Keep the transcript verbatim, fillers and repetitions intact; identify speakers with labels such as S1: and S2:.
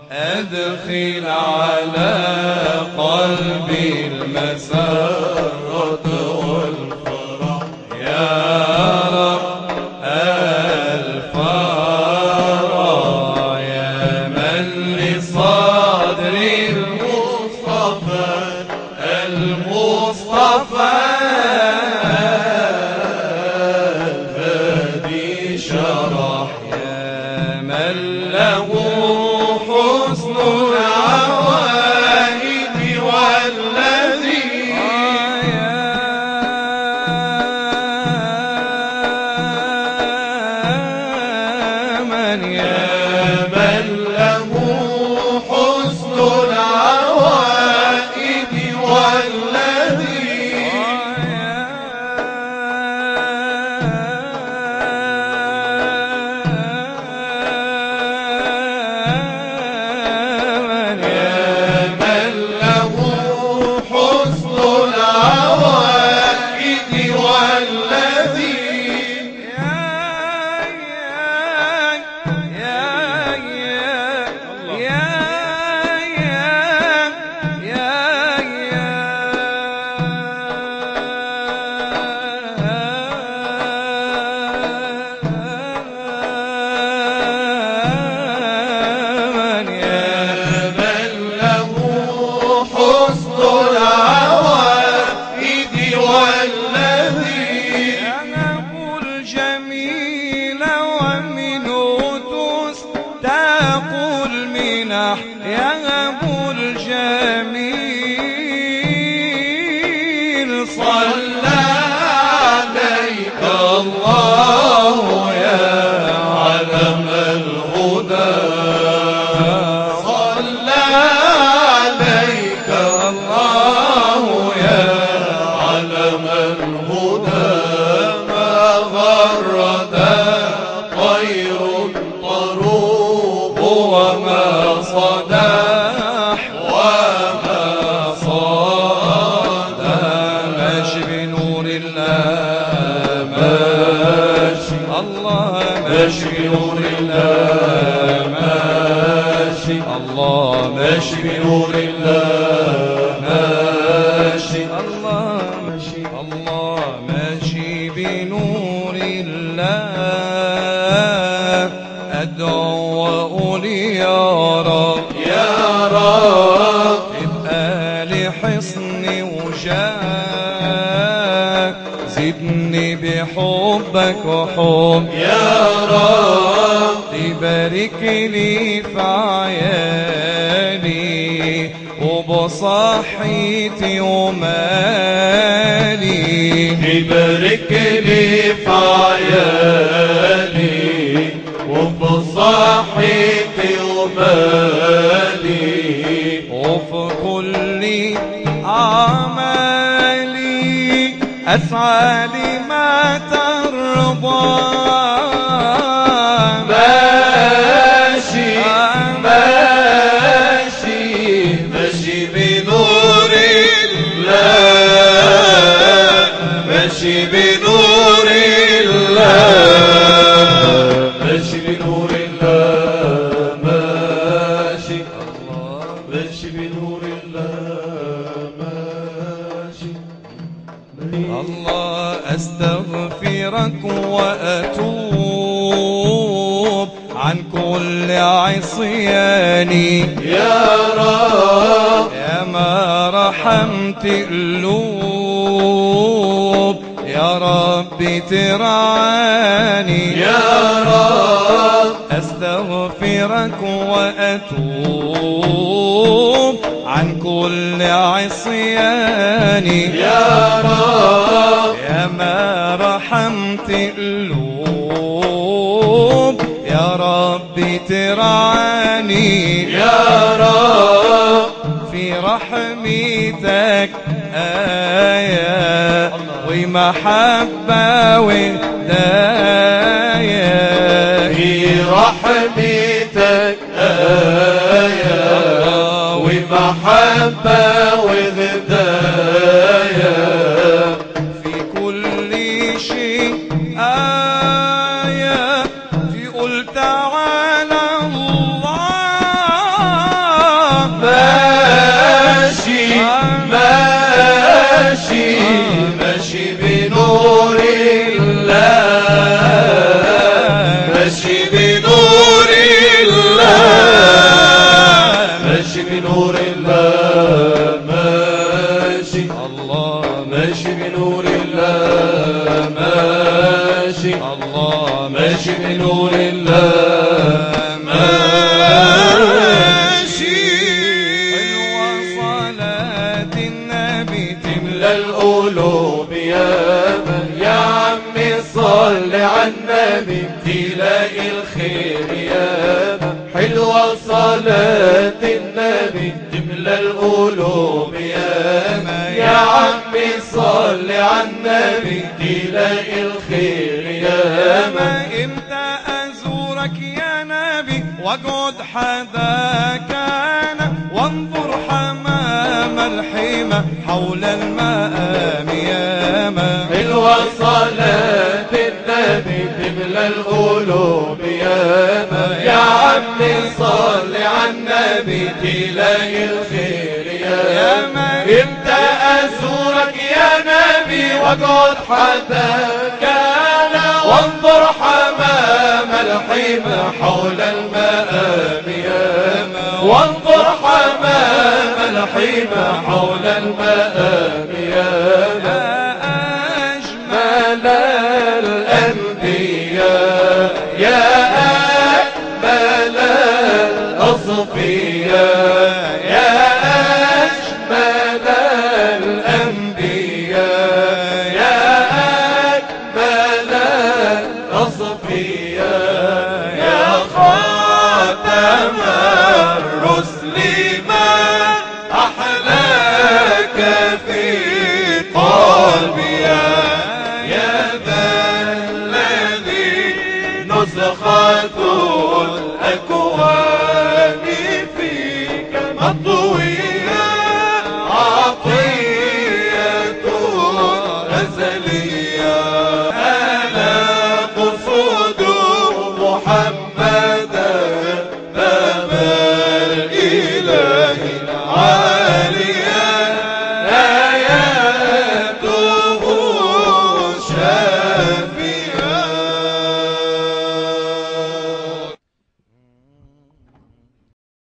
S1: أدخل على قلبي المسرة والفرح يا رب الفرح يا من لصدري المصطفى المصطفى الهادي شرح يا من له حسن العوائد والذي يا من يا من له حسن العوائد والذي يهب الجميل صلى عليك الله يا علم الهدى صلى عليك الله يا علم الهدى ما غرد طير طروق وما صداح وما صدى ماشي بنور الله ماشي الله ماشي بنور الله ماشي الله ماشي بنور الله ماشي الله ماشي الله ماشي بنور الله أدعو وأقول يا رب يا رب ابقى لحصني وجاك زدني بحبك وحب يا رب تبارك لي في عيالي وبصحتي ومالي تبارك لي في عيالي وبصحتي ومالي وفي كل أعمالي أسعى لما ترضى ماشي ماشي ماشي بنور الله ماشي بنور الله ماشي بنور الله ماشي الله ماشي بنور الله ماشي الله أستغفرك وأتوب عن كل عصياني يا رب يا ما رحمت قلوب يا رب ترعاني يا رب أستغفرك وأتوب عن كل عصياني يا رب يا ما رحمت قلوب يا رب ترعاني يا رب في رحمتك آية ومحبة وهداية في رحمتك آية ومحبة وهداية في كل شيء آية في قل تعالى الله النبي تلاقي الخير ياما، حلوة صلاة النبي تملى القلوب ياما. يا عمي صل على النبي تلاقي الخير ياما.
S2: امتى ازورك يا نبي واقعد حداك انا، وانظر حمام الحمى حول المقام ياما.
S1: حلوة صلاة النبي تملى القلوب ياما. يا عمي صل على النبي تلاقي الخير ياما. امتى ازورك يا نبي واقعد حداك انا، وانظر حمام الحمى حول المقام ياما. وانظر حمام الحمى حول المقام ياما. أجمل الأنبياء يا أكمل الأصفياء، يا أجمل الأنبياء يا أكمل الأصفياء، يا خاتم الرسل ما أحلاك في قلبي، يا ذا الذي نسخة الأكوان